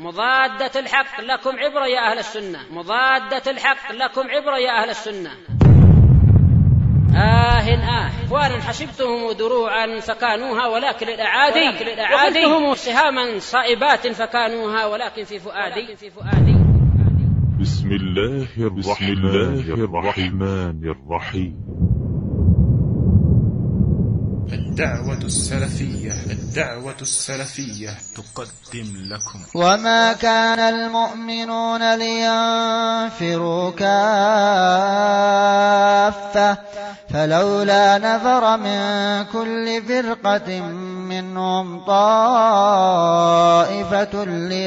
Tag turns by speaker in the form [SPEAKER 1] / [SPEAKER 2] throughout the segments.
[SPEAKER 1] مضادة الحق لكم عبرة يا أهل السنة، مضادة الحق لكم عبرة يا أهل السنة. إخوانا حسبتهم دروعا فكانوها ولكن الأعادي، وقلتهم سهاما صائبات فكانوها ولكن في فؤادي.
[SPEAKER 2] بسم الله الرحمن الرحيم.
[SPEAKER 3] الدعوة السلفية تقدم لكم.
[SPEAKER 4] وما كان المؤمنون لينفروا كافة فلولا نفر من كل فرقة منهم طائفة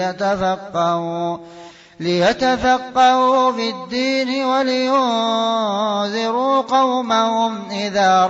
[SPEAKER 4] ليتفقهوا في الدين ولينذروا قومهم إذا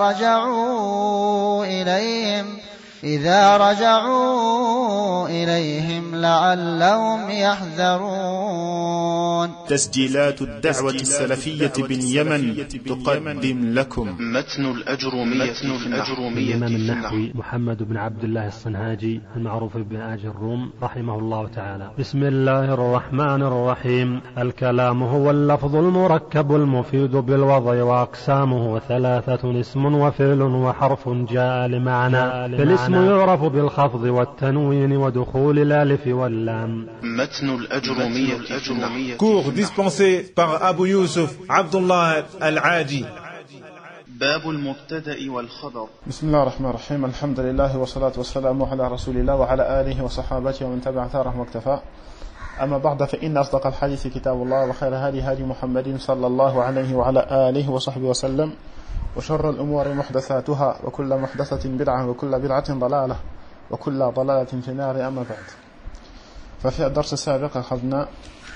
[SPEAKER 4] رجعوا إليهم لعلهم يحذرون.
[SPEAKER 3] تسجيلات الدعوة السلفية باليمن تقدم لكم متن الأجرومية
[SPEAKER 5] الإمام النحوي محمد بن عبد الله الصنهاجي المعروف بن آج الروم رحمه الله تعالى. بسم الله الرحمن الرحيم. الكلام هو اللفظ المركب المفيد بالوضع وأقسامه ثلاثة: اسم وفعل وحرف جاء لمعنى. فالاسم يعرف بالخفض والتنوين ودخول الألف واللام.
[SPEAKER 3] متن الأجرومية
[SPEAKER 6] Cours dispensé par Abu Yusuf Abdullah Al-Aji.
[SPEAKER 3] باب المبتدأ والخبر.
[SPEAKER 7] بسم الله الرحمن الرحيم. الحمد لله والصلاة والسلام على رسول الله وعلى آله وصحابته ومن تبع ثاره واكتفى. أما بعد فإن أصدق الحديث كتاب الله وخير هدي محمد صلى الله عليه وعلى آله وصحبه وسلم وشر الأمور محدثاتها وكل محدثة بدعة وكل بدعة ضلالة وكل ضلالة في النار. أما بعد، ففي الدرس السابق أخذنا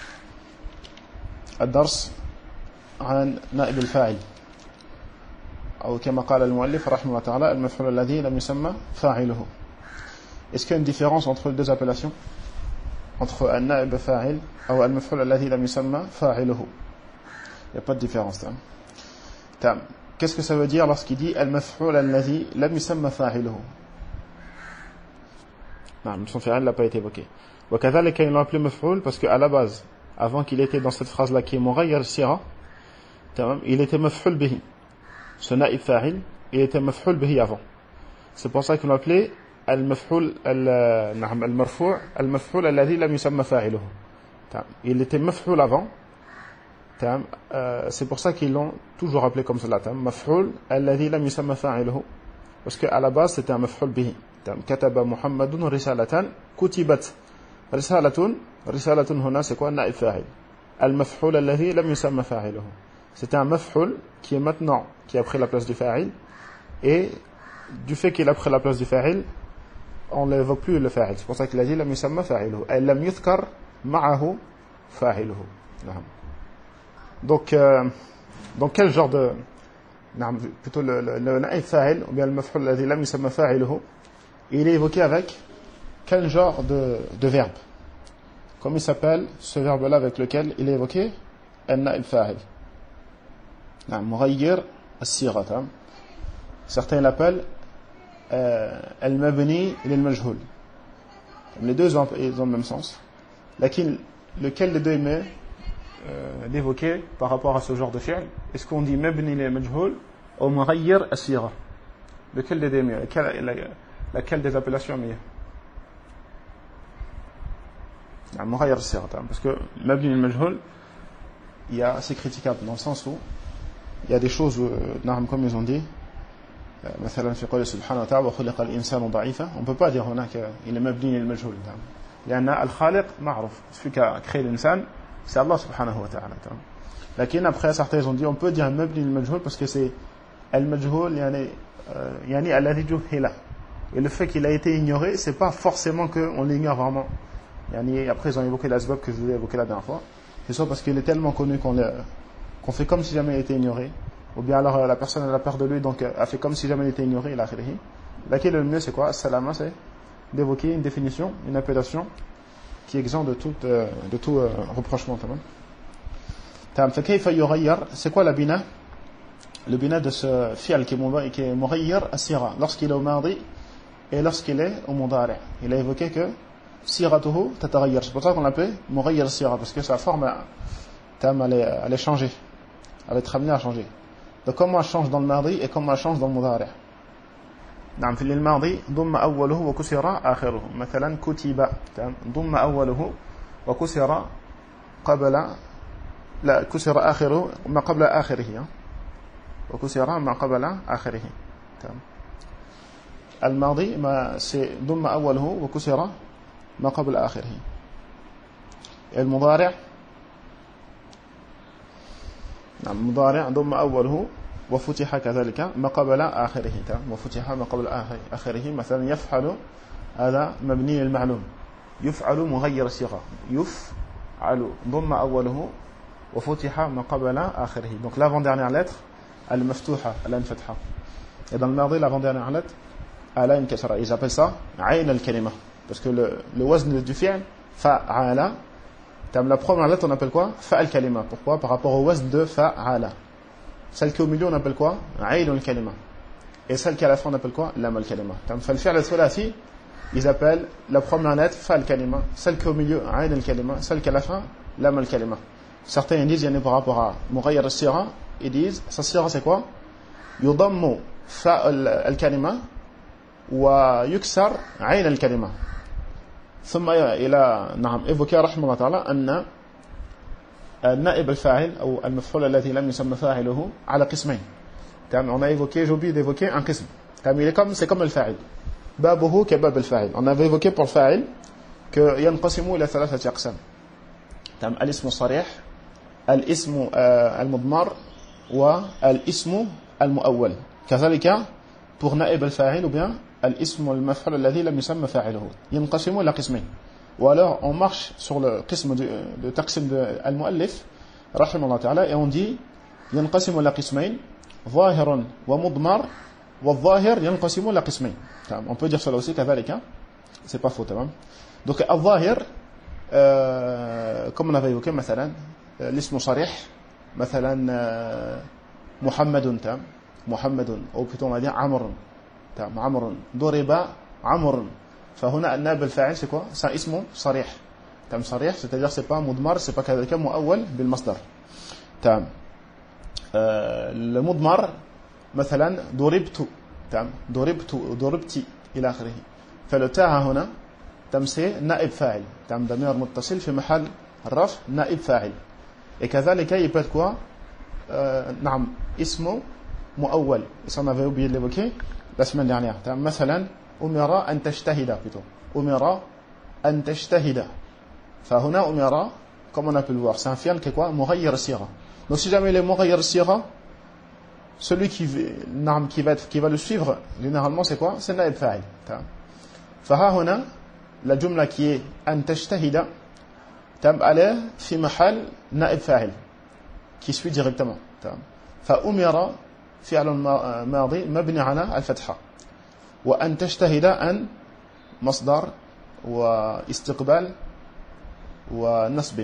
[SPEAKER 7] الدرس عن نائب الفاعل، أو كما قال المؤلف رحمه الله تعالى المفعول الذي لم يسمى فاعله. Est-ce qu'il y a une différence entre les deux appellations, entre un naib fa'il ou un maf'ul alladhi lam yusamma fa'iluhu? Il n'y a pas de différence. Qu'est-ce que ça veut dire lorsqu'il dit al-maf'ul alladhi lam yusamma fa'iluhu? Non, son fi'al n'a pas été évoqué. Wa kadhalika ils l'ont appelé maf'ul parce qu'à la base, avant qu'il était dans cette phrase-là qui est mughayyar sira, il était maf'ul bihi. Ce naib fa'il, il était maf'ul bihi avant. C'est pour ça qu'ils l'ont appelé المفعول المرفوع المفعول الذي لم يسمى فاعله. Il était maf'ul avant. C'est pour ça qu'ils l'ont toujours appelé comme cela. مفعول الذي لم يسمى فاعله. Parce qu'à la base c'était un maf'ul bihi. كتب محمد رسالة كتبت رسالة هنا c'est quoi naib fa'il. المفعول الذي لم يسمى فاعله. C'est un maf'ul qui est maintenant qui a pris la place du fa'il, et du fait qu'il a pris la place du fa'il, on ne l'évoque plus le fa'il. C'est pour ça qu'il a dit lam yusamma fa'iluhu ay lam yuzkar ma'ahu fa'iluhu. Donc quel genre de plutôt le naib fa'il ou bien le maf'ul alladhi lam yusamma fa'iluhu, il est évoqué avec quel genre de verbe? Comment il s'appelle ce verbe là avec lequel il est évoqué al-naib fa'il? Mughayyir as-sigha. Certains l'appellent al-mabni lil-majhul. Les deux ont le même sens. Lequel des deux est d'évoquer par rapport à ce genre de fi'l? Est-ce qu'on dit mabni lil-majhul ou mughayyir as-sigha? Lequel des deux est mieux? Laquelle des appellations est meilleure? Mughayyir as-sigha. Parce que mabni lil-majhul, c'est critiquable dans le sens où il y a des choses, comme ils ont dit, مثلا في قوله سبحانه وتعالى وخلق الإنسان ضعيفا, on ne peut pas dire il est مبني للمجهول, لأن الخالق معروف, celui qui a créé l'insan c'est Allah subhanahu wa ta'ala. لكن après certains ont dit on peut dire مبني للمجهول parce que c'est المجهول يعني الذي جهل, et le fait qu'il a été ignoré c'est pas forcément qu'on l'ignore vraiment. Après ils ont évoqué l'asbab que je vous ai évoqué la dernière fois, c'est soit parce qu'il est tellement connu qu'on fait comme si jamais il était ignoré, ou bien alors la personne elle a peur de lui donc a fait comme si jamais il était ignoré, il a khirihi. Laquelle le mieux c'est quoi? Salama, c'est d'évoquer une définition, une appellation qui est exempte de tout reprochement. C'est quoi la bina? Le bina de ce fi'al qui est mughayyir as-sira lorsqu'il est au madi et lorsqu'il est au mudari. Il a évoqué que siratuhu tataghayyar. C'est pour ça qu'on l'appelle mughayyir sira, parce que sa forme elle est changée, elle est amenée à changer. Donc comment elle change dans le madi et comment elle change dans le mudari'. نعم في الماضي ضم أوله وكسر آخره. مثلا كتب ضم أوله وكسر قبل لا كسر آخره ما قبل آخره وكسر ما قبل آخره. الماضي ما ضم أوله وكسر ما قبل آخره. المضارع نعم المضارع ضم أوله وفتح كذلك ما قبل آخره. وفتح ما قبل آخره. مثلا يفعل هذا مبني للمعلوم. يفعل مغير الصيغة. يفعل ضم أوله وفتح ما قبل آخره. Donc l'avant-dernière lettre elle est مفتوحة, elle a une fatha. Et dans le mardi l'avant-dernière lettre elle a une kasra. Ils appellent ça ayn al-kalima, parce que le wazn du fi'l fa'ala, la première lettre on appelle quoi? Fa'al kalima. Pourquoi? Par rapport au wazn de fa'ala. Celle qui est au milieu on appelle quoi? Ayn al-kalima. Et celle qui est à la fin on appelle quoi? Lam al-kalima. فالفعل الثلاثي ils appellent la première lettre fa'al kalima, celle qui est au milieu ayn al-kalima, celle qui est à la fin lam al-kalima. Certains ils disent, par rapport à mughayyir as-sira, ils disent sa sira c'est quoi? Yudammu fa'al al-kalima ويكسر عين الكلمة. ثم إلى نعم évoqué رحمه الله تعالى أن النائب الفاعل أو المفعول الذي لم يسمى فاعله على قسمين. On a évoqué, j'ai oublié d'évoquer un qism. C'est comme le fa'il. بابه كباب الفاعل. On avait évoqué pour le fa'il que ينقسم إلى ثلاثة أقسام. الاسم الصريح, الاسم المضمر, والاسم المؤول. كذلك pour نائب الفاعل ou bien الاسم المفعول الذي لم يسمى فاعله ينقسم إلى قسمين. Ou alors on marche sur le qism de taqsim de al-muallif رحمه الله تعالى et on dit ينقسم إلى قسمين ظاهر ومضمر والظاهر ينقسم إلى قسمين. On peut dire cela aussi كذلك, c'est pas faux. Donc الظاهر comme on avait évoqué مثلا الاسم صريح مثلا محمد محمد ou plutôt on va dire عمرو عمرو ضرب عمرو. فهنا النائب الفاعل c'est quoi? C'est un اسم صريح. صريح c'est-à-dire c'est pas مضمر, c'est pas كذلك مؤول بالمصدر. المضمر مثلا ضربت ضربت ضربتي إلى آخره. فالتاء هنا c'est نائب فاعل ضمير متصل في محل الرفع نائب فاعل. Et كذلك il peut être quoi? نعم اسم مؤول. Et ça on avait oublié de l'évoquer la semaine dernière. مثلا أمر أن تجتهد plutôt. أمر أن تجتهد. فهنا أمر comme on a pu le voir c'est un fi'l qui est quoi? مغير الصيغة. Donc si jamais il est مغير الصيغة, celui qui va le suivre généralement c'est quoi? C'est naïb fa'il. فها هنا la jumla qui est أن تجتهد elle est في محل نائب فاعل qui suit directement. فأمر فعل ماضي مبني على الفتحة, وأن تجتهد أن مصدر واستقبال ونصب.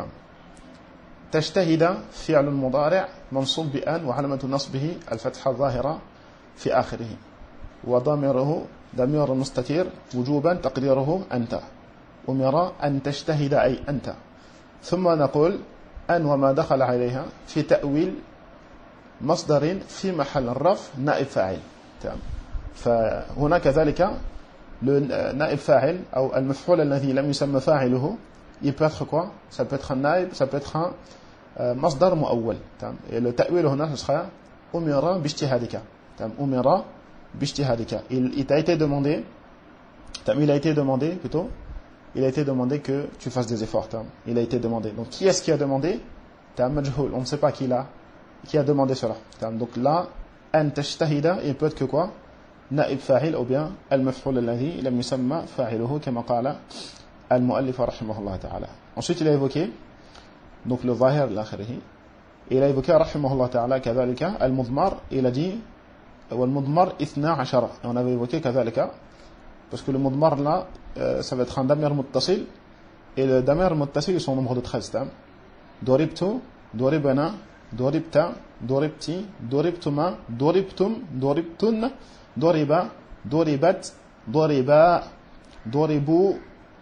[SPEAKER 7] تجتهد فعل مضارع منصوب بأن وعلامة نصبه الفتحة الظاهرة في آخره, وضميره ضمير مستتر وجوبا تقديره أنت. أمر أن تجتهد أي أنت. ثم نقول أن وما دخل عليها في تأويل مصدر في محل الرفع نائب فاعل. فهنا كذلك النائب فاعل أو المفعول الذي لم يسمى فاعله il peut être quoi? Ça peut être un naïb, ça peut être un masdar mu'awwal. Et le ta'wil هنا ce sera umira bijtihadika. Umira bijtihadika. Il t'a été demandé, il a été demandé plutôt, il a été demandé que tu fasses des efforts. Il a été demandé. Donc qui est-ce qui a demandé? Majhoul, on ne sait pas qui a demandé cela. Donc là, an tajtahida, il peut être que quoi? Naïb fa'il ou bien al-maf'ul alladhi lam yusamma fa'iluhu kama qala al-muallif rahimahullah ta'ala. Ensuite il a évoqué donc le zahir l'akhirihi. Il a évoqué rahimahullah ta'ala kadhalika al-mudmar, il a dit wal-mudmar 12. Et on avait évoqué kadhalika parce que le mudmar là ça va être un damir muttasil, et le damir muttasil ils sont au nombre de 13. Doribtu, doribana, doribta, doribti, doribtuma, doribtum, doribtun, doriba, doribat, doriba, doribu,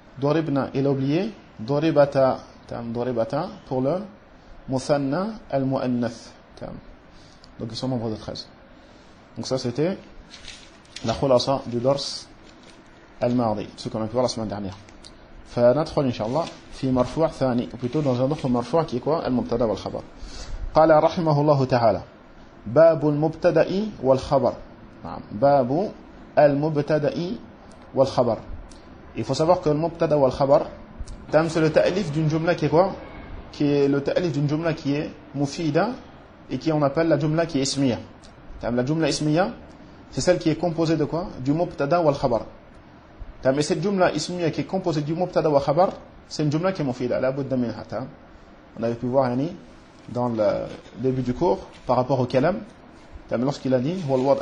[SPEAKER 7] Doribna, il a oublié. Doribata, pour le Muthanna al-Mu'annath. Donc ils sont nombre de 13. Donc ça c'était la khulasa du dars al-Mardi, ce qu'on a pu voir la semaine dernière. فندخل إن شاء الله في مرفوع ثاني ou plutôt dans un autre مرفوع qui est quoi المبتدا والخبر. قال رحمه الله تعالى باب المبتدا والخبر. نعم باب المبتدا والخبر. Il faut savoir que le mubtada wal khabar c'est le ta'lif d'une jumla qui est quoi, qui est le ta'lif d'une jumla qui est mufida et qui on appelle la jumla qui est ismiya. La jumla ismiya c'est celle qui est composée de quoi, du mubtada wal khabar. Mais cette jumla ismiya qui est composée du mubtada wal khabar, c'est une jumla qui est mufida, la budda minha. On avait pu voir dans le début du cours par rapport au kalam, lorsqu'il a dit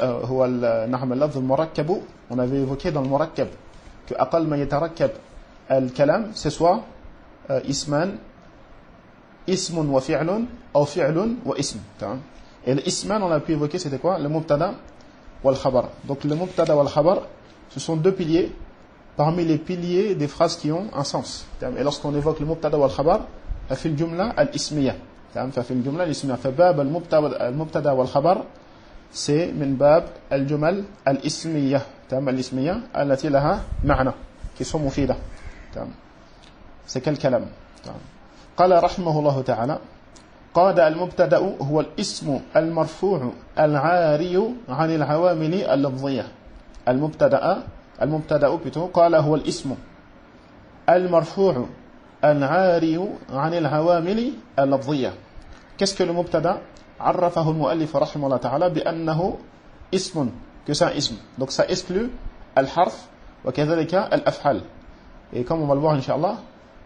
[SPEAKER 7] on avait évoqué dans le murakkab que aqal ma yatarakkab al-kalam c'est soit isman, ismun wa fi'lun ou fi'lun wa ism. Et l'isman on a pu évoquer c'était quoi, le mubtada wal khabar. Donc le mubtada wal khabar ce sont deux piliers parmi les piliers des phrases qui ont un sens. Et lorsqu'on évoque le mubtada wal khabar ففي الجملة الاسمية ففي الجملة الاسمية فباب المبتدا والخبر c'est من باب الجمل الاسمية الاسمية التي لها معنى qui sont مفيدة. c'est quel كلام. قال رحمه الله تعالى قال المبتدا هو الاسم المرفوع العاري عن العوامل اللفظية. المبتدا plutôt قال هو الاسم المرفوع العاري عن العوامل اللفظية. Qu'est-ce que le mubtada? عرفه المؤلف رحمه الله تعالى بأنه اسم, que c'est un ism. Donc ça exclut الحرف وكذلك الأفعال. Et comme on va le voir Inch'Allah,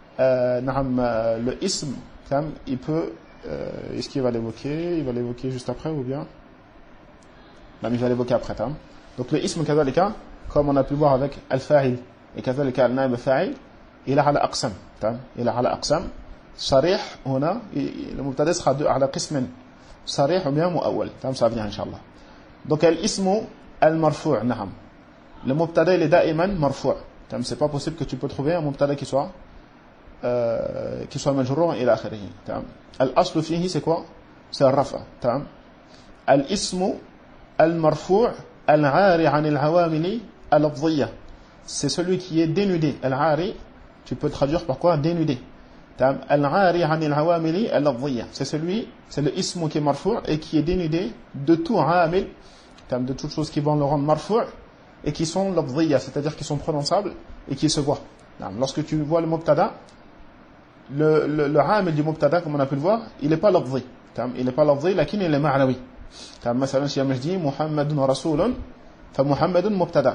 [SPEAKER 7] le ism, il peut, est-ce qu'il va l'évoquer? Il va l'évoquer juste après ou bien? Non, il va l'évoquer après. Donc le ism كذلك, comme on a pu voir avec al-fa'il et كذلك al-naib al-fa'il, il a على أقسام. il a على أقسام. صريح هنا المبتدا sera على قسم صريح ou bien مؤول. ça va venir Inch'Allah. Donc الاسم المرفوع نعم. Le mubtada il est دائما مرفوع. c'est pas possible que tu peux trouver un mubtada qui soit مجرور إلى آخره. الأصل فيه c'est quoi? c'est الرفع. الاسم المرفوع العاري عن العوامل اللفظية. c'est celui qui est dénudé. العاري tu peux traduire par quoi? dénudé. العاري عن العوامل اللفظية. c'est le ism qui est marfou' et qui est dénudé de tout amil, de toutes choses qui vont le rendre marfou' et qui sont lafziyya, c'est-à-dire qui sont prononçables et qui se voient. Lorsque tu vois le mubtada, le amil du mubtada, comme on a pu le voir, il n'est pas lafzi. Il n'est pas lafzi, lakin il est ma'nawi. مثلا si je dis Muhammadun Rasulun, fa Muhammadun mubtada.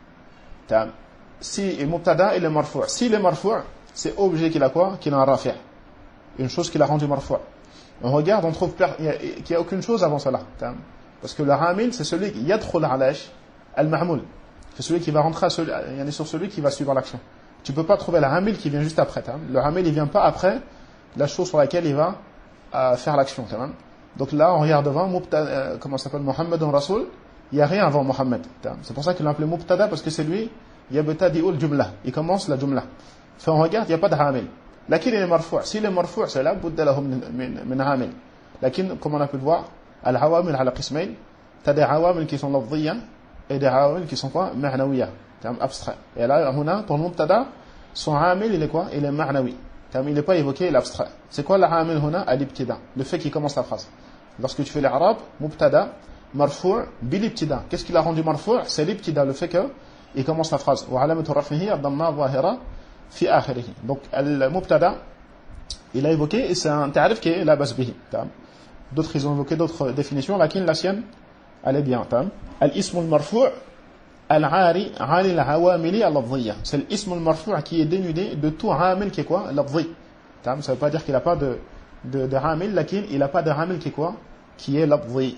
[SPEAKER 7] Si le mubtada il est marfou', si il est marfou', c'est obligé qu'il a quoi? Qu'il a un rafi', une chose qui l'a rendu marfou'. On regarde, on trouve qu'il n'y a aucune chose avant cela. Parce que le hamil, c'est celui qui yadkhul alash al-ma'moul. C'est celui qui va rentrer sur celui qui va suivre l'action. Tu ne peux pas trouver le hamil qui vient juste après. Le hamil, il ne vient pas après la chose sur laquelle il va faire l'action. Donc là, on regarde devant, comment ça s'appelle, Muhammadun Rasul, il n'y a rien avant Muhammad. C'est pour ça qu'il l'a appelé mubtada, parce que c'est lui, yabtadi'ul jumla. Il commence la jumla. On regarde, il n'y a pas de hamil. Lakin il est marfou'. Si il est marfou', c'est là, budda lahu min hamil. Lakin, comme on a pu le voir, al-awamil ala qismayn, t'as des awamil qui sont lafziyya et des awamil qui sont quoi? Ma'nawiyya. Abstrait. Et là, ton mubtada, son hamil, il est quoi? Il est ma'nawi. Il n'est pas évoqué, il est abstrait. C'est quoi l'hamil huna? Al-ibtida. Le fait qu'il commence la phrase. Lorsque tu fais l'arabe, mubtada, marfou' bil-ibtida. Qu'est-ce qui l'a rendu marfou'? C'est l'ibtida, le fait qu'il commence la phrase. Wa alamatu raf'ihi ad-damma zahira fi akhirih. Donc, al-mubtada, il a évoqué, et c'est un ta'rif qui est la bas bihi. D'autres, ils ont évoqué d'autres définitions, lakin la sienne, elle est bien. Al-ism al-marfou' al-'ari 'ani al-'awamili al-lafziyya. C'est l'ism al-marfou' qui est dénudé de tout 'amil qui est quoi? Lafzi. Ça ne veut pas dire qu'il n'a pas de 'amil, lakin il n'a pas de 'amil qui est quoi? Qui est lafzi.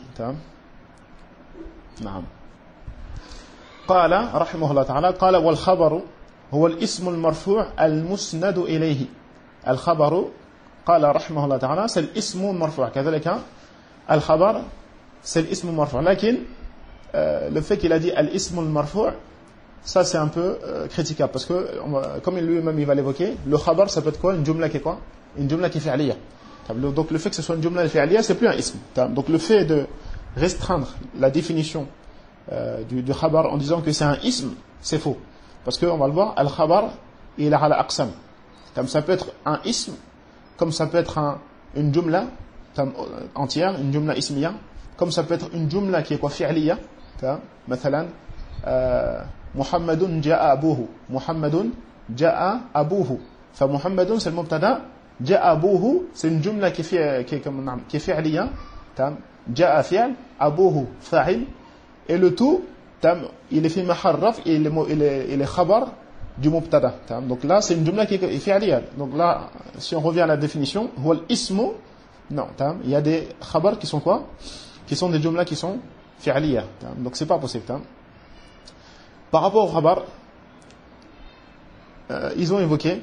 [SPEAKER 7] نعم. قال رحمه الله تعالى قال والخبر هو الاسم المرفوع المسند إليه. الخبر قال رحمه الله تعالى c'est الاسم المرفوع. كذلك الخبر c'est الاسم المرفوع. لكن le fait qu'il a dit الاسم المرفوع ça c'est un peu critiquable, parce que, comme lui-même il va l'évoquer, le khabar ça peut être quoi? Une jumla qui est quoi? Une jumla qui est fi'liya. Donc le fait que ce soit une jumla fi'liya, c'est plus un ism. Donc le fait de restreindre la définition du khabar en disant que c'est un ism, c'est faux. Parce qu'on va le voir, al-khabar, il a ala aqsam. Ça peut être un ism, comme ça peut être une jumla entière, une jumla ismiya, comme ça peut être une jumla qui est quoi? Fi'liya. Mathalan, Muhammadun ja'a abuhu. Muhammadun ja'a abuhu. Fa Muhammadun c'est le mubtada. Ja'a abuhu c'est une jumla qui est fi'liya. Ja'a fi'l, abuhu fa'il. Et le tout, il est fait maharraf et il est khabar du mubtada. Donc là, c'est une jumla qui est fi'liya. Donc là, si on revient à la définition, huwa al-ismu, non, il y a des khabars qui sont quoi? Qui sont des jumlas qui sont fi'liya. Donc c'est pas possible. Par rapport au khabar, ils ont évoqué,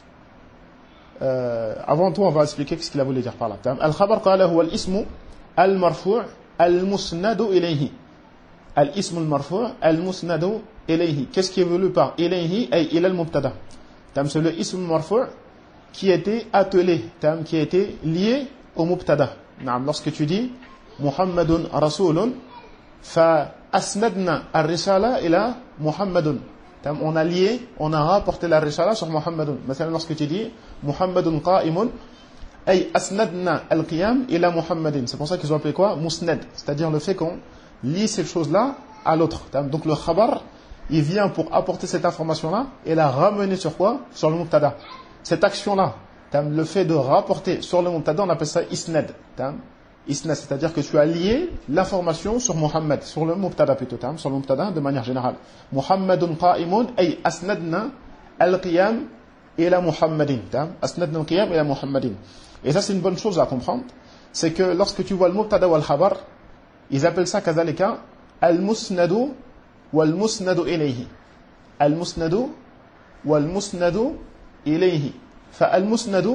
[SPEAKER 7] avant tout, on va expliquer ce qu'il a voulu dire par là. Al-khabar qala huwa al-ismu al-marfu' al-musnadu ilayhi. Al-ismu al-marfu' al-musnadu ilayhi. Qu'est-ce qui est voulu par ilayhi? Ay ila al-mubtada. C'est le ism marfu' qui a été attelé, qui a été lié au mubtada. Lorsque tu dis Muhammadun rasulun, fa asnadna ar-risala ila Muhammadun. On a lié, on a rapporté la risala sur Muhammadun. Maintenant, lorsque tu dis Muhammadun qa'imun, ay asnadna al-qiyam ila Muhammadin. C'est pour ça qu'ils ont appelé quoi? Musnad. C'est-à-dire le fait qu'on lie cette chose-là à l'autre. Donc le khabar, il vient pour apporter cette information-là et la ramener sur quoi? Sur le mubtada. Cette action-là, le fait de rapporter sur le mubtada, on appelle ça isnad. Isnad, c'est-à-dire que tu as lié l'information sur Muhammad, sur le mubtada plutôt, sur le mubtada de manière générale. Muhammadun qa'imun, ay asnadna al-qiyam ila Muhammadin. Asnadna al-qiyam ila Muhammadin. Et ça, c'est une bonne chose à comprendre. C'est que lorsque tu vois le mubtada ou al-khabar, ils appellent ça kazalika al-musnadu wal-musnadu ilayhi. Al-musnadu wal-musnadu ilayhi. Fa al-musnadu,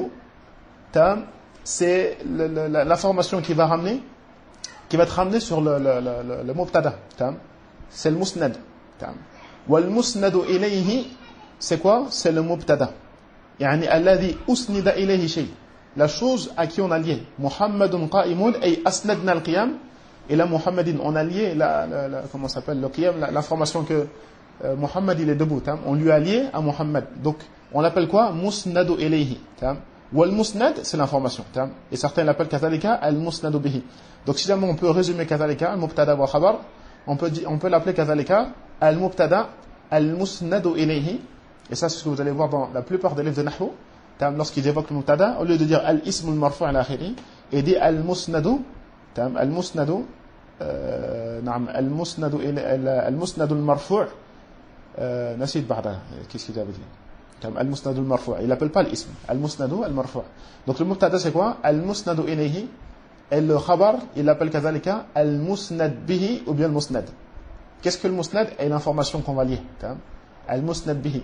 [SPEAKER 7] c'est l'information qui va être ramenée sur le mubtada. C'est le musnad. Wal-musnadu ilayhi, c'est quoi? C'est le mubtada. Yani alladhi usnida ilayhi shay. La chose à qui on a lié. Muhammadun qa'imun ay asnadna al-qiyam ila Muhammadin. On a lié comment s'appelle le qiyam, l'information que Muhammad il est debout. On lui a lié à Muhammad. Donc on l'appelle quoi? Musnadu ilayhi. Wal musnad, c'est l'information. Et certains l'appellent kathalika al-musnadu bihi. Donc si jamais on peut résumer kathalika, al-mubtada wa khabar, on peut l'appeler kathalika al-mubtada al-musnadu ilayhi. Et ça, c'est ce que vous allez voir dans la plupart des livres de Nahwu. Lorsqu'ils évoquent le mubtada, au lieu de dire al-ism al-marfu' al-akhiri, il dit al-musnadu, al-musnadu, al-musnadu al-marfu', nasid ba'da, qu'est-ce qu'il avait dit? Al-musnadu al-marfu', il n'appelle pas l'ism, al-musnadu al-marfu'. Donc le mubtada c'est quoi? Al-musnadu ilayhi, et le khabar, il l'appelle kazalika al-musnad bihi ou bien al-musnad. Qu'est-ce que le musnad? Et l'information qu'on va lier. Al-musnad bihi.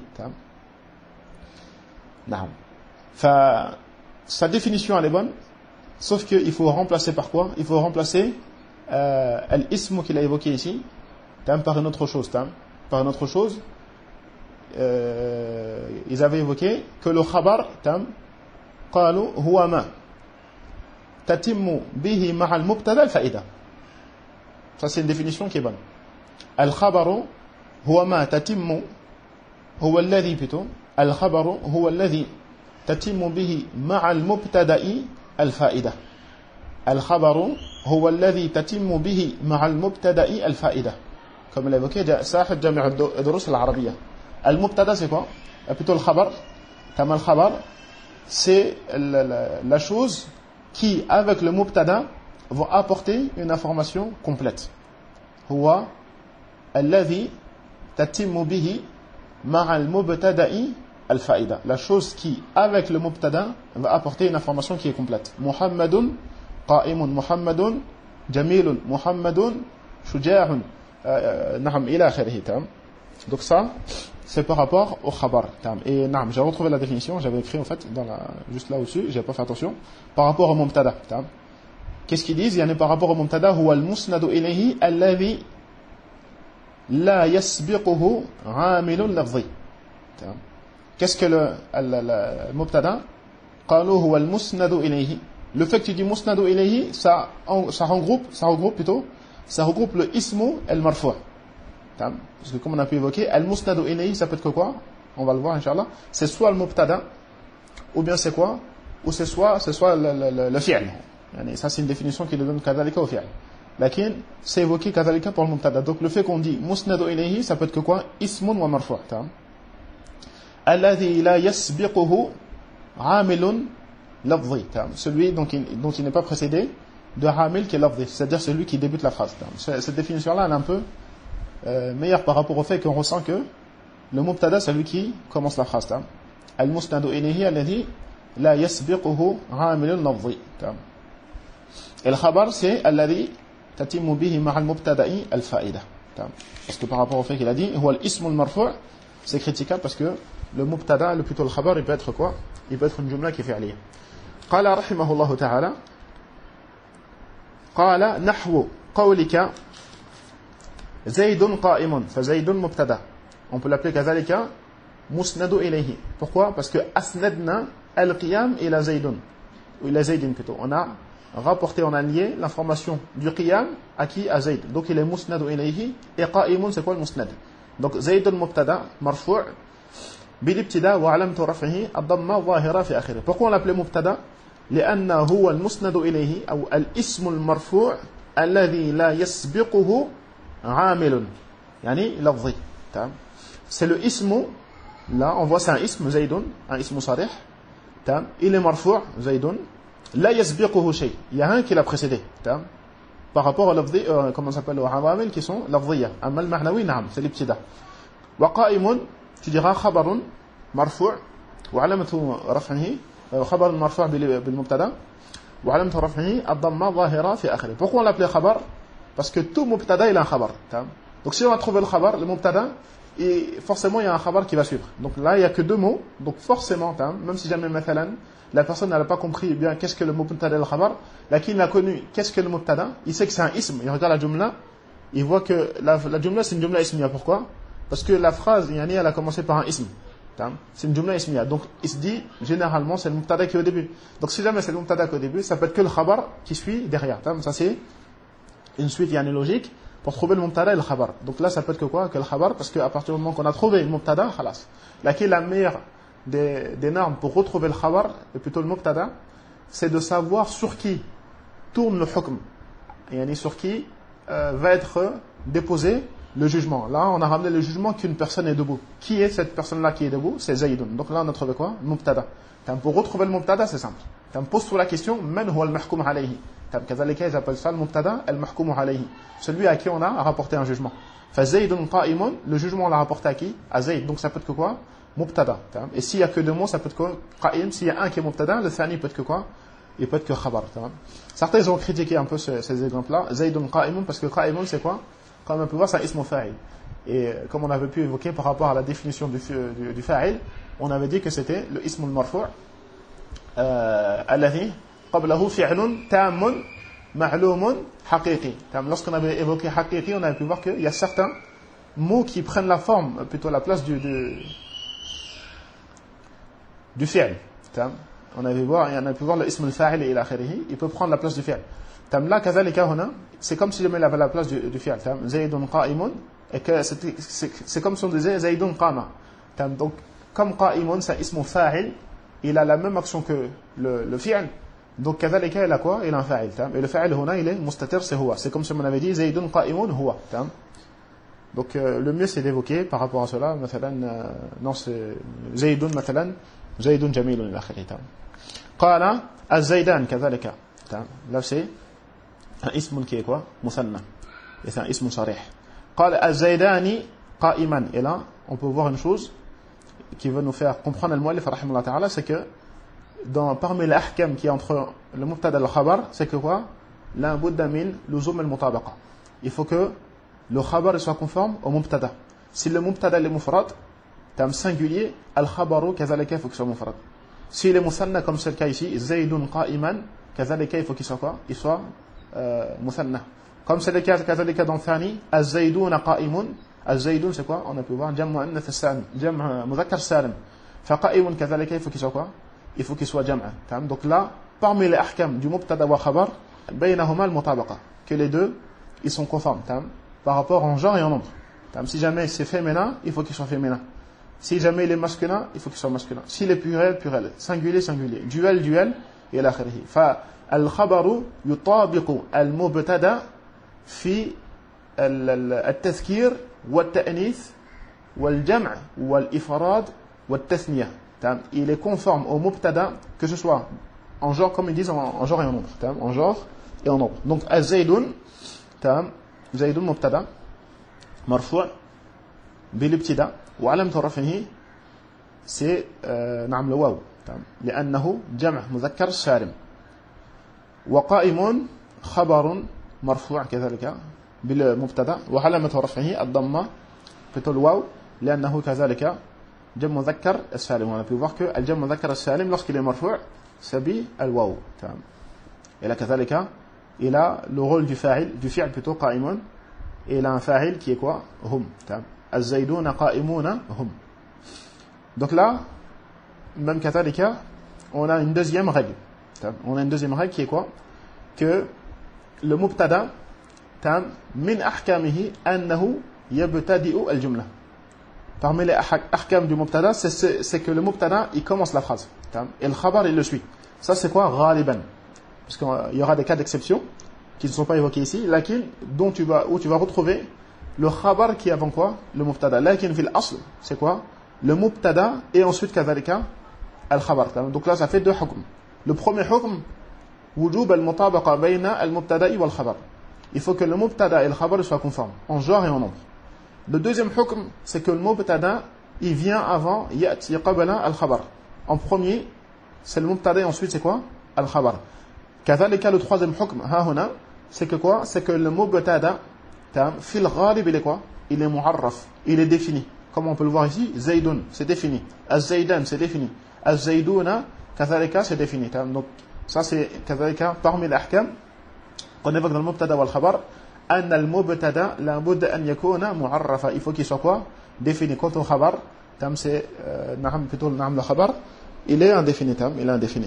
[SPEAKER 7] Sa définition elle est bonne, sauf qu'il faut remplacer par quoi? Il faut remplacer al-ism qu'il a évoqué ici par une autre chose. Par une autre chose, ils avaient évoqué que le khabar qalu huwa ma tatimmu bihi ma'a al-mubtada al-fa'ida. Ça c'est une définition qui est bonne. Al-khabaru huwa ma tatimmu huwa alladhi plutôt al-khabaru huwa alladhi tatimmu bihi ma'a al-mubtada'i al-fa'ida. Al-khabaru huwa alladhi tatimmu bihi ma'a al-mubtada'i al-fa'ida. Comme l'a évoqué Sahib Jami' ad-Durus al-Arabiyya. Al-mubtada c'est quoi? Plutôt le khabar. Al khabar c'est la chose qui avec le mubtada va apporter une information complète. Huwa alladhi tatimmu bihi ma'a al-mubtada'i al-fa'ida. La chose qui avec le mubtada va apporter une information qui est complète. Muhammadun qa'imun, Muhammadun jamilun, Muhammadun shuja'un, na'am ila akhirih. Donc ça c'est par rapport au khabar. Et j'ai retrouvé la définition, j'avais écrit en fait juste là au-dessus, j'ai pas fait attention, par rapport au mubtada. Qu'est-ce qu'ils disent? Il y en a par rapport au mubtada, huwa al-musnadu ilayhi alladhi لا يسبقه عامل لفظي. Qu'est-ce que le mubtada? قالوا هو المسند إليه. Le fait que tu dis musnad ilayhi, ça regroupe le ismu al-marfu'. Parce que comme on a pu évoquer, al-musnad ilayhi, ça peut être quoi? On va le voir, Inch'Allah. C'est soit le mubtada, ou bien c'est quoi? Ou c'est soit le fi'l. Ça, c'est une définition qui le donne kadhalika au fi'l. Lakin, c'est évoqué kadhalika pour le mubtada. Donc, le fait qu'on dit musnad ilayhi, ça peut être que quoi? Ismun wa marfu'. Alladhi la yasbiquhu amilun lafzi. Celui dont il n'est pas précédé de amil qui est lafzi. C'est-à-dire celui qui débute la phrase. Cette définition-là, elle est un peu meilleure par rapport au fait qu'on ressent que le mubtada, c'est celui qui commence la phrase. Al-musnadu ilayhi alladhi la yasbiquhu amilun lafzi. Et le khabar, c'est alladhi tatimu bihi ma'al mubtada'i al-fa'ida. Parce que par rapport au fait qu'il a dit, huwa al-ismu al-marfu', c'est critiquable parce que le mubtada, plutôt le khabar, il peut être quoi? Il peut être une jumla qui est fi'liya. قال رحمه الله تعالى قال نحو قولك زيد قائم فزيد مبتدا. On peut l'appeler كذلك مسند إليه. Pourquoi? Parce que أسندنا القيام إلى زيد ou إلى زيد plutôt. On a rapporté, on a lié l'information du qiyam à qui? À Zayd. Donc il est musnad إليه. Et قائم, c'est quoi le musnad? Donc زيد مبتدا مرفوع بالابتداء وعلامة رفعه الضمة ظاهرة في آخره. Pourquoi on l'appelait مبتدا? لأنه هو المسند إليه أو الاسم المرفوع الذي لا يسبقه عامل يعني لفظي. C'est le ism, là on voit c'est un ism زيد, un ism صريح. Il est مرفوع زيد لا يسبقه شيء. Il y a un qui l'a précédé. Par rapport à لفظي, comment ça s'appelle, aux عوامل qui sont لفظية. أما المعنوي نعم c'est l'ابتداء. وقائم tu diras خبر مرفوع وعلامة رفعه خبر مرفوع بالمبتدا وعلامة رفعه الضمة ظاهرة في آخره. Pourquoi on l'appelait khabar? Parce que tout mubtada il a un khabar. Donc si on a trouvé le khabar, le mubtada, et forcément il y a un khabar qui va suivre. Donc là il n'y a que deux mots. Donc forcément, même si jamais mathalan, la personne n'a pas compris bien qu'est-ce que le mubtada et le khabar, là qu'il a connu qu'est-ce que le mubtada, il sait que c'est un ism. Il regarde la jumla, il voit que la jumla c'est une jumla ismiya. Pourquoi? Parce que la phrase yani, elle a commencé par un ism. C'est une jumla ismiya. Donc il se dit généralement c'est le mubtada qui est au début. Donc si jamais c'est le mubtada qui est au début, ça peut être que le khabar qui suit derrière. Ça c'est une suite yani, logique pour trouver le mubtada et le khabar. Donc là ça peut être que quoi? Que le khabar, parce qu'à partir du moment qu'on a trouvé le mubtada, khalas. Là qui est la meilleure des normes pour retrouver le khabar, et plutôt le mubtada, c'est de savoir sur qui tourne le hukm. Yani sur qui va être déposé le jugement. Là, on a ramené le jugement qu'une personne est debout. Qui est cette personne-là qui est debout? C'est Zaydun. Donc là, on a trouvé quoi? Mubtada. Pour retrouver le mubtada, c'est simple. Pose-toi la question, man huwa al-mahkum alayhi. Kazalika, ils appellent ça le mubtada al-mahkum alayhi. Celui à qui on a rapporté un jugement. Fa Zaydun qa'imun, le jugement on l'a rapporté à qui? À Zayd. Donc ça peut être que quoi? Mubtada. Et s'il y a que deux mots, ça peut être quoi? Qa'im. S'il y a un qui est mubtada, le thani peut être que quoi? Il peut être que khabar. Certains ils ont critiqué un peu ces exemples-là. Zaydun qa'imun, parce que qa'imun c'est quoi? Comme on peut voir, c'est un ism fa'il. Et comme on avait pu évoquer par rapport à la définition du fa'il, on avait dit que c'était le ism al-marfu' alladhi qablahu fi'lun tammun ma'lumun haqiqi. Lorsqu'on avait évoqué haqiqi, on avait pu voir qu'il y a certains mots qui prennent la forme, plutôt la place du fi'l. On avait pu voir le ism al-fa'il et l'akhirihi, il peut prendre la place du fi'l. Là, kazalika huna, c'est comme si jamais il avait la place du fi'l. Zaydun qa'imun, et que c'est comme si on disait Zaydun qama. Donc, comme qa'imun, c'est ismu fa'il, il a la même action que le fi'l. Donc, kazalika, il a quoi? Il a un fa'il. Et le fa'il huna, il est mustatir, c'est huwa. C'est comme si on avait dit Zaydun qa'imun huwa. Donc, le mieux, c'est d'évoquer par rapport à cela, non, c'est Zaydun, Zaydun jamilun, ila akhiri. Qala, az-Zaydan, kazalika. Là, c'est un ism qui est quoi? Muthanna. Et c'est un ism sarih. قال الزيداني قائما. Et là, on peut voir une chose qui va nous faire comprendre al-muallif rahimahullah ta'ala, c'est que parmi les ahkam qui est entre le mubtada et le khabar, c'est que quoi? La budda min luzum al-mutabaqa. Il faut que le khabar soit conforme au mubtada. Si le mubtada est mufrad, singulier, al-khabaru kazalika, il faut qu'il soit mufrad. Si il est muthanna comme c'est le cas ici, zaydun qa'iman, kazalika, il faut qu'il soit quoi? Il soit muthanna. Comme c'est le cas kazalika dans Thani, az-zayduna qa'imun, Al-Zaydoun, c'est quoi? On a pu voir Jam' Mu'annath Salim, Jam' Mudhakkar Salim. Faqa'imun kadhalika, il faut qu'il soit quoi? Il faut qu'il soit Jam'a. Donc là, parmi les ahkam du Mubtada wa Khabar, baynahuma al-mutabaqa, que les deux, ils sont conformes par rapport en genre et en nombre. Si jamais c'est féminin, il faut qu'il soit féminin. Si jamais il est masculin, il faut qu'il soit masculin. S'il est pluriel, pluriel. Singulier, singulier. Duel, duel. Et l'akhirih. فالخبر يطابق المبتدا في التذكير والتأنيث والجمع والإفراد والتثنية. Il est conforme au mubtada, que ce soit en genre, comme ils disent, en genre et en nombre. En genre et en nombre. Donc, az-zaydun, zaydun mubtada, marfu' bil-ibtida, wa alamatu raf'ihi, c'est نعم le waw, لأنه جمع مذكر سالم. وقائم خبر مرفوع كذلك بالمبتدا وعلامة رفعه الضمة plutôt le waw لأنه كذلك جمع مذكر السالم. On a pu voir que الجمع مذكر السالم lorsqu'il est مرفوع c'est بالواو. Et là كذلك il a le rôle du fa'il, du fi'l plutôt قائم, et il a un fa'il qui est quoi? هم. الزيدون قائمون هم. Donc là, même كذلك, on a une deuxième règle. On a une deuxième règle qui est quoi? Que le mubtada, min ahkamihi annahu yabtadi'u al-jumla. Parmi les ahkam du mubtada, c'est que le mubtada, il commence la phrase. Et le khabar, il le suit. Ça, c'est quoi? Ghaliban. Parce qu'il y aura des cas d'exception qui ne sont pas évoqués ici. Lakin, où tu vas retrouver le khabar qui est avant quoi? Le mubtada. Lakin fil asl, c'est quoi? Le mubtada et ensuite kadhalika al-khabar. Donc là, ça fait deux hukm. Le premier hukm, wujub al-mutabaqa bayna al-mubtada'i wal-khabar. Il faut que le mubtada et le khabar soient conformes, en genre et en nombre. Le deuxième hukm, c'est que le mubtada, il vient avant ya'ti qabla al-khabar. En premier, c'est le mubtada et ensuite c'est quoi? Al-khabar. Kadhalika, le troisième hukm, hahuna, c'est que quoi? C'est que le mubtada, fil ghalib, il est quoi? Il est mu'arraf, il est défini. Comme on peut le voir ici, zaydun, c'est défini. Az-zaydan, c'est défini. Az-zayduna, kadhalika, c'est défini. Donc, ça c'est kadhalika parmi l'ahkam qu'on évoque dans le mubtada wal khabar. An al-mubtada la budda an yakuna mu'arrafa. Il faut qu'il soit quoi? Défini. Quant au khabar, c'est plutôt le khabar, il est indéfini. Il est indéfini.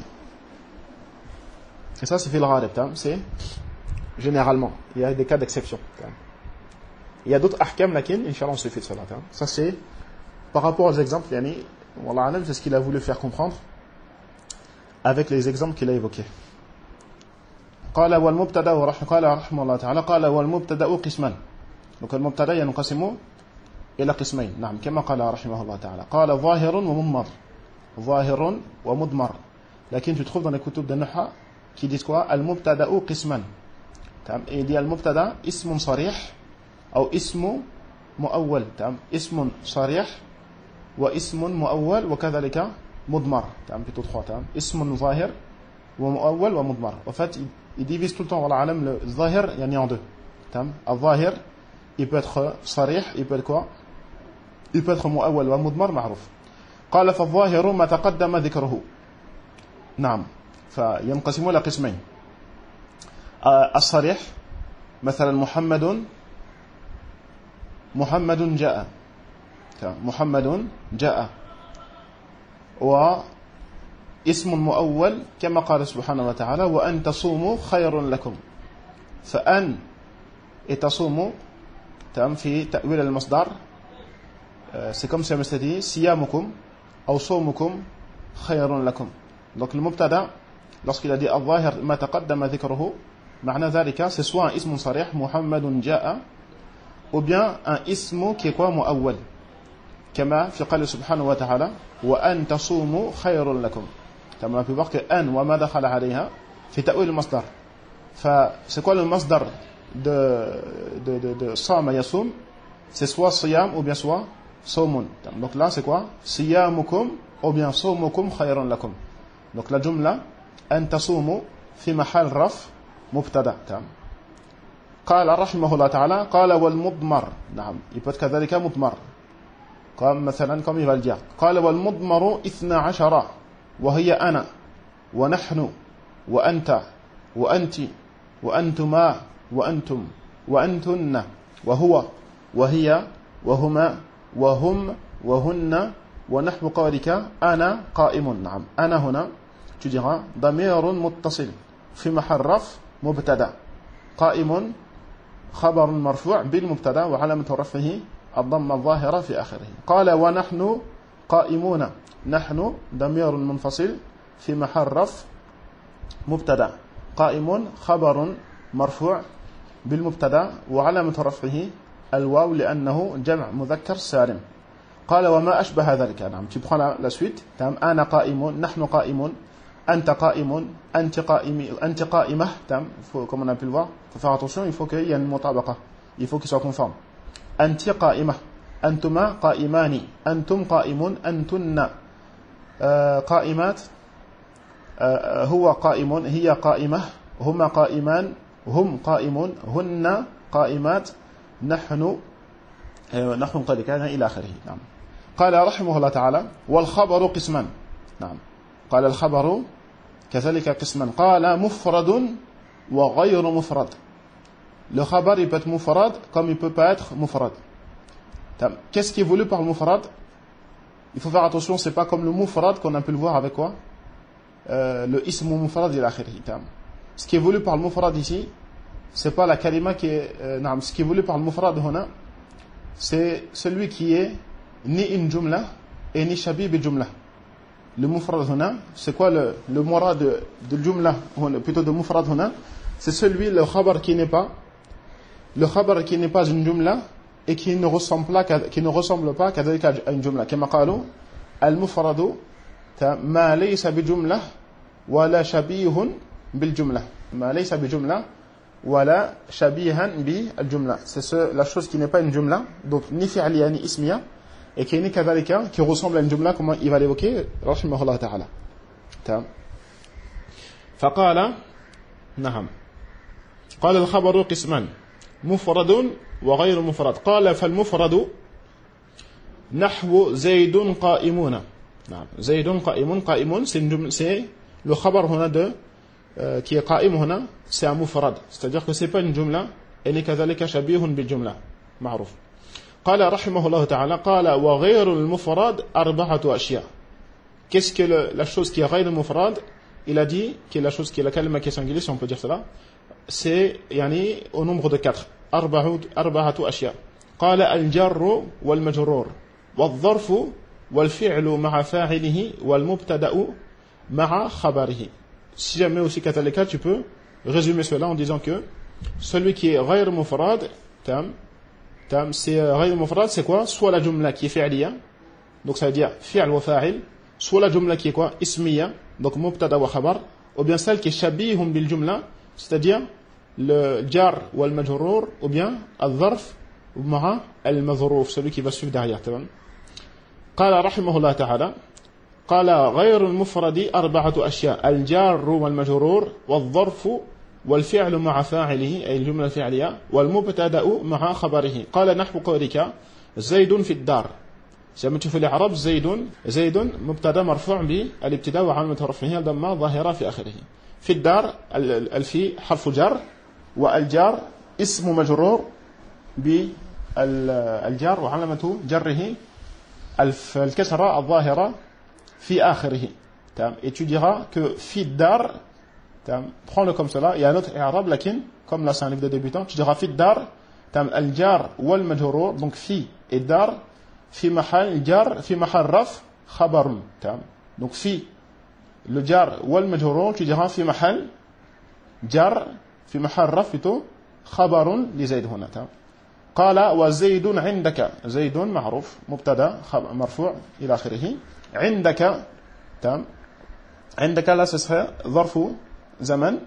[SPEAKER 7] Et ça c'est fil ghalib. C'est généralement. Il y a des cas d'exception. Il y a d'autres ahkam, lakin, inshallah, on se fait de cela. Ça c'est par rapport aux exemples, yani, wallah alam, c'est ce qu'il a voulu faire comprendre avec les exemples qu'il a évoqués. قال والمبتدا قال رحمه الله تعالى قال والمبتدا قسمان. Donc le mubtada ينقسم إلى قسمين. نعم كما قال رحمه الله تعالى. قال ظاهر ومضمر. ظاهر ومضمر. لكن tu trouves dans les kutub de nahwa qui disent quoi? المبتدا قسمان. Et il dit المبتدا اسم صريح أو اسم مؤول. اسم صريح واسم مؤول وكذلك مضمر. plutôt trois. اسم ظاهر ومؤول ومضمر. En fait, il divise tout le temps le zahir, il y en a en deux. Al-zahir, il peut être sarih, il peut être quoi? Il peut être mu'awwal wa mudmar ma'ruf. قال فالظاهر ما تقدم ذكره. نعم. فينقسم إلى قسمين. الصريح مثلا محمد جاء. محمد جاء. واسم مؤول كما قال سبحانه وتعالى وأن تصوموا خير لكم. فأن تصوموا في تأويل المصدر c'est comme si on s'était dit صيامكم أو صومكم خير لكم. Donc le mubtada lorsqu'il a dit الظاهر ما تقدم ذكره معنى ذلك c'est soit un ism صريح محمد جاء ou bien un ism qui est quoi مؤول كما في قال سبحانه وتعالى وأن تصوموا خير لكم. On a pu voir que an wa ma dakhala alayha fi ta'wil al-masdar. C'est quoi le masdar de sama yasum? C'est soit siyam ou bien soit sawmun. Donc là c'est quoi? Siyamukum ou bien sawmukum khayran lakum. Donc la jumla an tasumu fi mahal raf mubtada. قال رحمه الله تعالى قال والمضمر. نعم il peut être كذلك مضمر comme مثلا comme il va le dire قال والمضمر 12 وهي أنا ونحن وأنت وأنت وأنتما وأنتم وأنتن وهو وهي وهما وهم وهن ونحو قولك أنا قائم. نعم أنا هنا tu diras ضمير متصل في محل رفع مبتدا قائم خبر مرفوع بالمبتدا وعلامة رفعه الضمة الظاهرة في آخره. قال ونحن قائمون. نحن ضمير منفصل في محل رفع مبتدا قائم خبر مرفوع بالمبتدا وعلامة رفعه الواو لأنه جمع مذكر سالم. قال وما أشبه ذلك. نعم tu prends la suite. أنا قائم نحن قائمون أنت قائم أنت قائم أنت قائمة. Comme on a pu le voir, il faut faire attention, il faut qu'il y ait une mutabaqa, il faut qu'il soit conforme. أنت قائمة أنتما قائمان أنتم قائمون أنتن قائمات هو قائم هي قائمة هما قائمان هم قائمون هن قائمات نحن قد كان إلى آخره. نعم. قال رحمه الله تعالى والخبر قسمان. نعم قال الخبر كذلك قسمان. قال مفرد وغير مفرد. Le khabar il peut être mufrad comme il peut pas être mufrad. Qu'est-ce qui est voulu par le mufrad? Il faut faire attention, c'est pas comme le mufrad qu'on a pu le voir avec quoi le ism mufrad ila akhirih. Ce qui est voulu par le mufrad ici, c'est pas la kalima qui est ce qui est voulu par le mufrad huna, c'est celui qui est ni une jumla et ni shabih bi jumla. Le mufrad huna, c'est quoi le murad de jumla plutôt de mufrad huna? C'est celui le khabar qui n'est pas une jumla et qui ne ressemble pas à une jumla. كما قالوا المفرد ما ليس بجملة ولا شبيه بالجملة. ما ليس بجملة ولا شبيها بالجملة. C'est la chose qui n'est pas une jumla, donc ni fi'liya ni ismiya, et qui n'est كذلك qui ressemble à une jumla, comme il va l'évoquer رحمه الله تعالى. فقال نعم قال الخبر قسمان مفرد وغير مفرد. قال فالمفرد نحو زيد قائمون. نعم زيد قائمون. قائمون c'est le khabar huna de qui est قائم هنا c'est un mufrad, c'est-à-dire que c'est pas une jumla et ni كذلك شبيه بالجملة معروف. قال رحمه الله تعالى قال وغير المفرد أربعة أشياء. Qu'est-ce que la chose qui est غير المفرد? Il a dit que la chose qui est la kalima qui est singulière, si on peut dire cela, c'est يعني au nombre de 4. أربعة أشياء. قال الجر والمجرور والظرف والفعل مع فاعله والمبتدأ مع خبره. Si jamais aussi كذلك tu peux résumer cela en disant que celui qui est غير مفرد c'est غير مفرد c'est quoi? Soit la jumla qui est fi'liya, donc ça veut dire fi'l wa fa'il, soit la jumla qui est quoi? Ismiya, donc mubtada wa khabar, ou bien celle qui est shabihun bil jumla, c'est-à-dire le jar ou al majrur, ou bien al-dharf ou ma'a al-madhrouf, celui qui va suivre derrière. قال رحمه الله تعالى قال غير المفرد أربعة أشياء الجار والمجرور والظرف والفعل مع فاعله أي الجملة الفعلية والمبتدأ مع خبره. قال نحو قولك زيد في الدار. لما تشوف الإعراب زيد مبتدا مرفوع بالابتداء وعلامة رفعه الضمة ظاهرة في آخره. في الدار الفي حرف جر والجار اسم مجرور بالجار وعلامة جره الكسرة الظاهرة في آخره. Et tu diras que fi dar, prends-le comme cela. Il y a un autre i'rab, lakin, comme là c'est un livre de débutant, tu diras fi dar, al-jar wal majrur, donc fi et dar, fi mahal jar, fi mahal raf, khabarun. Donc fi, le jar wal majrur, tu diras fi mahal jar, fi mahal raf plutôt, khabarun li zayd huna. قال وزيد عندك زيد معروف مبتدا مرفوع إلى آخره. عندك عندك لا سسها ظرف زمن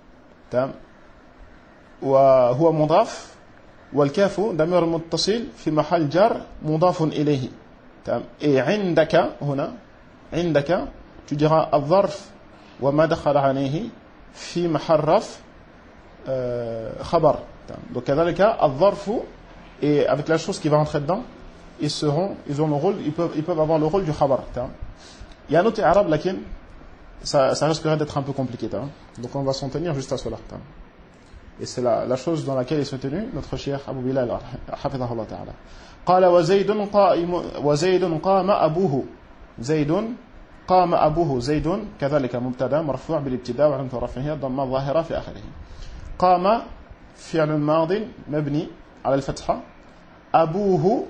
[SPEAKER 7] وهو مضاف والكاف ضمير متصل في محل جر مضاف إليه. إيه عندك هنا عندك تجرى الظرف وما دخل عليه في محل رفع خبر. Donc كذلك الظرف et avec la chose qui va rentrer dedans ils ont le rôle, ils peuvent avoir le rôle du khabar. Il y a un autre arabe ça risquerait d'être un peu compliqué. Donc on va s'en tenir juste à cela. Et c'est la chose dans laquelle il se tenu notre cheikh Abu Bilal hafidhahullah ta'ala. قال وزيد قام أبوه زيد قام أبوه زيد كذلك مبتدا مرفوع بالابتداء وعلامة رفعه الضمة الظاهرة في آخره. قام فعل ماض مبني على الفتحة أبوه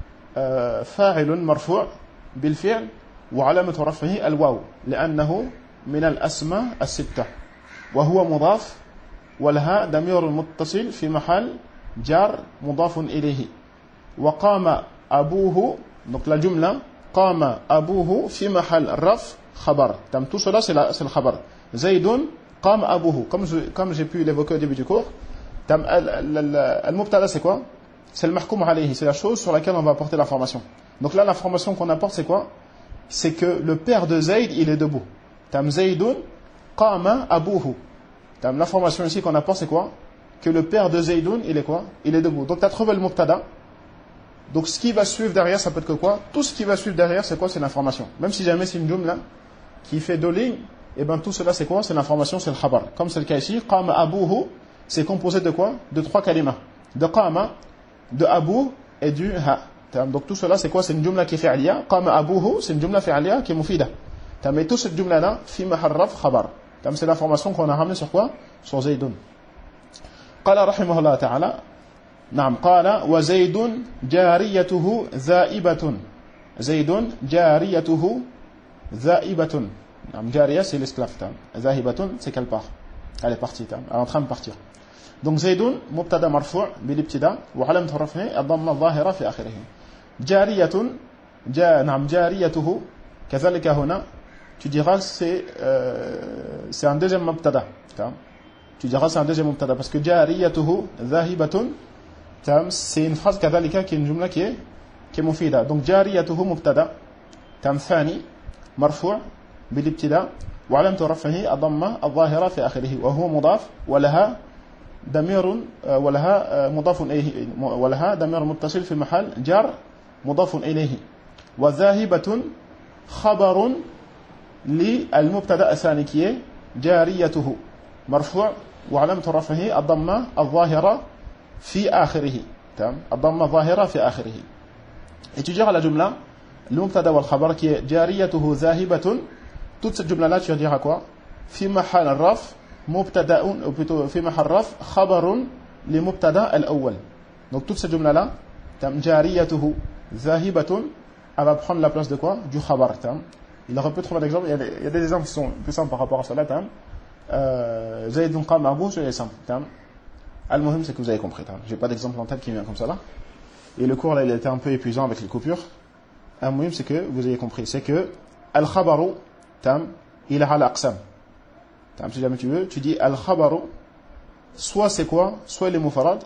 [SPEAKER 7] فاعل مرفوع بالفعل وعلامة رفعه الواو لأنه من الأسماء الستة وهو مضاف والها ضمير متصل في محل جار مضاف إليه. وقام أبوه donc la jumla قام أبوه في محل رفع خبر. Tout cela c'est le khabar. Zaydun قام أبوه comme j'ai pu l'évoquer au début du cours. Al-mubtada c'est quoi? C'est le mahkoum alayhi, c'est la chose sur laquelle on va apporter l'information. Donc là l'information qu'on apporte c'est quoi? C'est que le père de Zayd il est debout. Zaydun qama abuhu. L'information ici qu'on apporte c'est quoi? Que le père de Zaydun il est quoi? Il est debout. Donc tu as trouvé le mubtada. Donc ce qui va suivre derrière ça peut être que quoi? Tout ce qui va suivre derrière c'est quoi? C'est l'information. Même si jamais c'est une jumla qui fait deux lignes, et bien tout cela c'est quoi? C'est l'information, c'est le khabar. Comme c'est le cas ici, qama abuhu, c'est composé de quoi? De trois kalima. De qama, de abu et du ha. Donc tout cela c'est quoi? C'est une jumla qui est fi'liya. Qama abuhu, c'est une jumla fi'liya qui est mufida. Mais toute cette jumla là, fi mahal raf khabar. C'est l'information qu'on a ramenée sur quoi? Sur Zaydun. Qala rahimahullah ta'ala. نعم قال وزيد جاريته ذائبة زيد جاريته ذائبة نعم جارية c'est l'esclave ذاهبة c'est qu'elle part elle est partie elle est en train de partir donc زيد مبتدا مرفوع بالابتداء وعلامة رفعه الضمة الظاهرة في آخره جارية نعم جاريته كذلك هنا tu diras c'est un deuxième mubtada tu diras c'est un deuxième mubtada parce que جاريته ذاهبة c'est une phrase كذلك qui est une jumla qui est مفيدة donc جاريته مبتدا ثاني مرفوع بالابتداء وعلامة رفعه الضمة الظاهرة في آخره وهو مضاف ولها ضمير ولها مضاف إليه ولها ضمير متصل في محل جار مضاف إليه وذاهبة خبر للمبتدا الثاني qui est جاريته مرفوع وعلامة رفعه الضمة الظاهرة في آخره الضمة ظاهرة في آخره. Et tu diras la jumla le mubtada wal khabar qui est jariyatuhu zahibatun. Toute cette jumla là tu diras quoi? في محل الرفع مبتدأ ou plutôt في محل الرفع خبر لمبتدا الأول. Donc toute cette jumla là jariyatuhu zahibatun elle va prendre la place de quoi? Du khabar. Il aurait pu trouver l'exemple, il y a des exemples qui sont plus simples par rapport à cela. Zaydun qama abuhu c'est simple. Al-Muhim, c'est que vous avez compris. J'ai pas d'exemple en tête qui vient comme ça là. Et le cours là, il était un peu épuisant avec les coupures. Al-Muhim, c'est que vous avez compris. C'est que Al-Khabaru, il a al-Aqsam. Si jamais tu veux, tu dis Al-Khabaru, soit c'est quoi? Soit il est mufarad,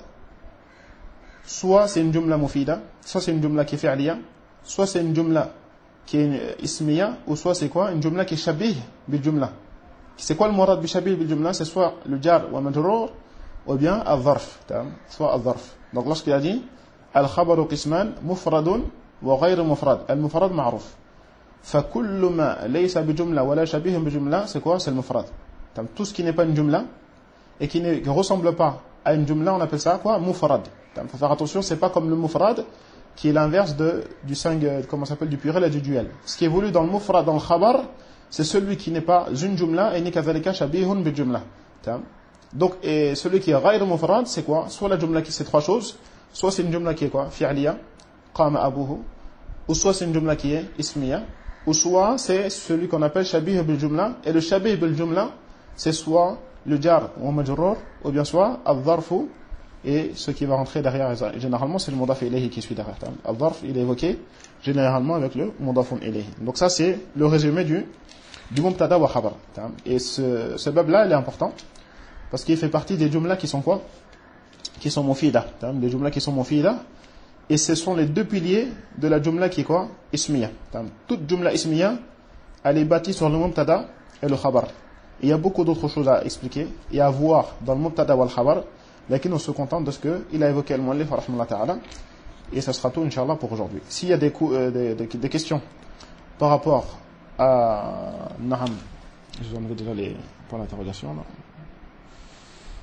[SPEAKER 7] soit c'est une jumla mufida, soit c'est une jumla qui est fi'liya, soit c'est une jumla qui est ismiya, ou soit c'est quoi? Une jumla qui est shabih bil jumla. C'est quoi le murad bi shabih bil jumla? C'est soit le jar wa majrur, ou bien al-dharf, soit al-dharf. Donc lorsqu'il a dit al-khabaru qisman mufradun wa ghayr mufrad, al-mufrad ma'ruf. فكل ما ليس بجملة ولا شبيه بجملة c'est quoi? C'est le mufrad. Tout ce qui n'est pas une jumla et qui ne ressemble pas à une jumla, on appelle ça quoi? Mufrad. Il faut faire attention, c'est pas comme le mufrad qui est l'inverse du comment s'appelle, du pluriel et du duel. Ce qui est voulu dans le mufrad, dans le khabar, c'est celui qui n'est pas une jumla et ni kazalika shabihun bi jumla. Donc, et celui qui est ghayr mufrad, c'est quoi? Soit la jumla qui c'est trois choses, soit c'est une jumla qui est quoi? Fi'liya, qama abuhu, ou soit c'est une jumla qui est ismiya, ou soit c'est celui qu'on appelle shabih bil jumla, et le shabih bil jumla, c'est soit le jar ou majrur, ou bien soit al-dharfu, et ce qui va rentrer derrière, généralement c'est le mudaf ilayhi qui suit derrière. Al-dharf, il est évoqué généralement avec le mudaf ilayhi. Donc ça c'est le résumé du mubtada wa khabar. Et ce bab là, il est important, parce qu'il fait partie des jumlas qui sont quoi? Qui sont mufida. Des jumlas qui sont mufida. Et ce sont les deux piliers de la jumla qui est quoi? Ismiya. Toute jumla ismiya, elle est bâtie sur le mubtada et le khabar. Il y a beaucoup d'autres choses à expliquer et à voir dans le mubtada wal khabar. Lakin on se contente de ce qu'il a évoqué al-Muallif rahimahullah ta'ala. Et ça sera tout, Inch'Allah, pour aujourd'hui. S'il y a des questions par rapport à Naham, je vous enlève déjà les points d'interrogation là.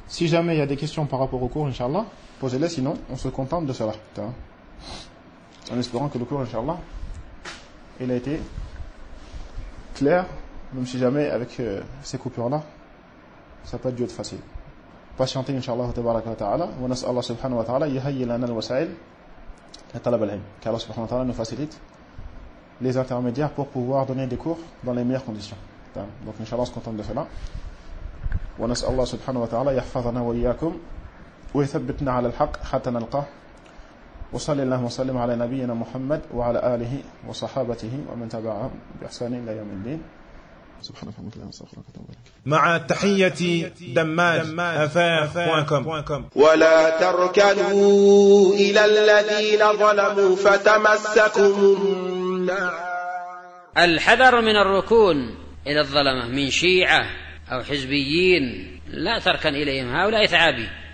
[SPEAKER 7] Si jamais il y a des questions par rapport au cours, Inch'Allah, posez-les, sinon on se contente de cela. En espérant que le cours, Inch'Allah, il a été clair, même si jamais avec ces coupures-là, ça peut être facile. Patientez, Inch'Allah, tabaraka wa ta'ala, wa nas'al Allah subhanahu wa ta'ala, yahayyi lana al-wasa'il, talab al-ilm. Qu'Allah subhanahu wa ta'ala nous facilite les intermédiaires pour pouvoir donner des cours dans les meilleures conditions. Donc, Inch'Allah, on se contente de cela. ونسأل الله سبحانه وتعالى يحفظنا وإياكم ويثبتنا على الحق حتى نلقاه وصلى الله وسلم على نبينا محمد وعلى آله وصحابته ومن تبعهم بإحسان إلى يوم الدين. سبحانك اللهم وبحمدك.
[SPEAKER 6] مع تحية دماج.com.
[SPEAKER 8] ولا تركنوا إلى الذين ظلموا فتمسكم النار.
[SPEAKER 1] الحذر من الركون إلى الظلمة من شيعة أو حزبيين، لا تركن إليهم، هؤلاء ثعابين.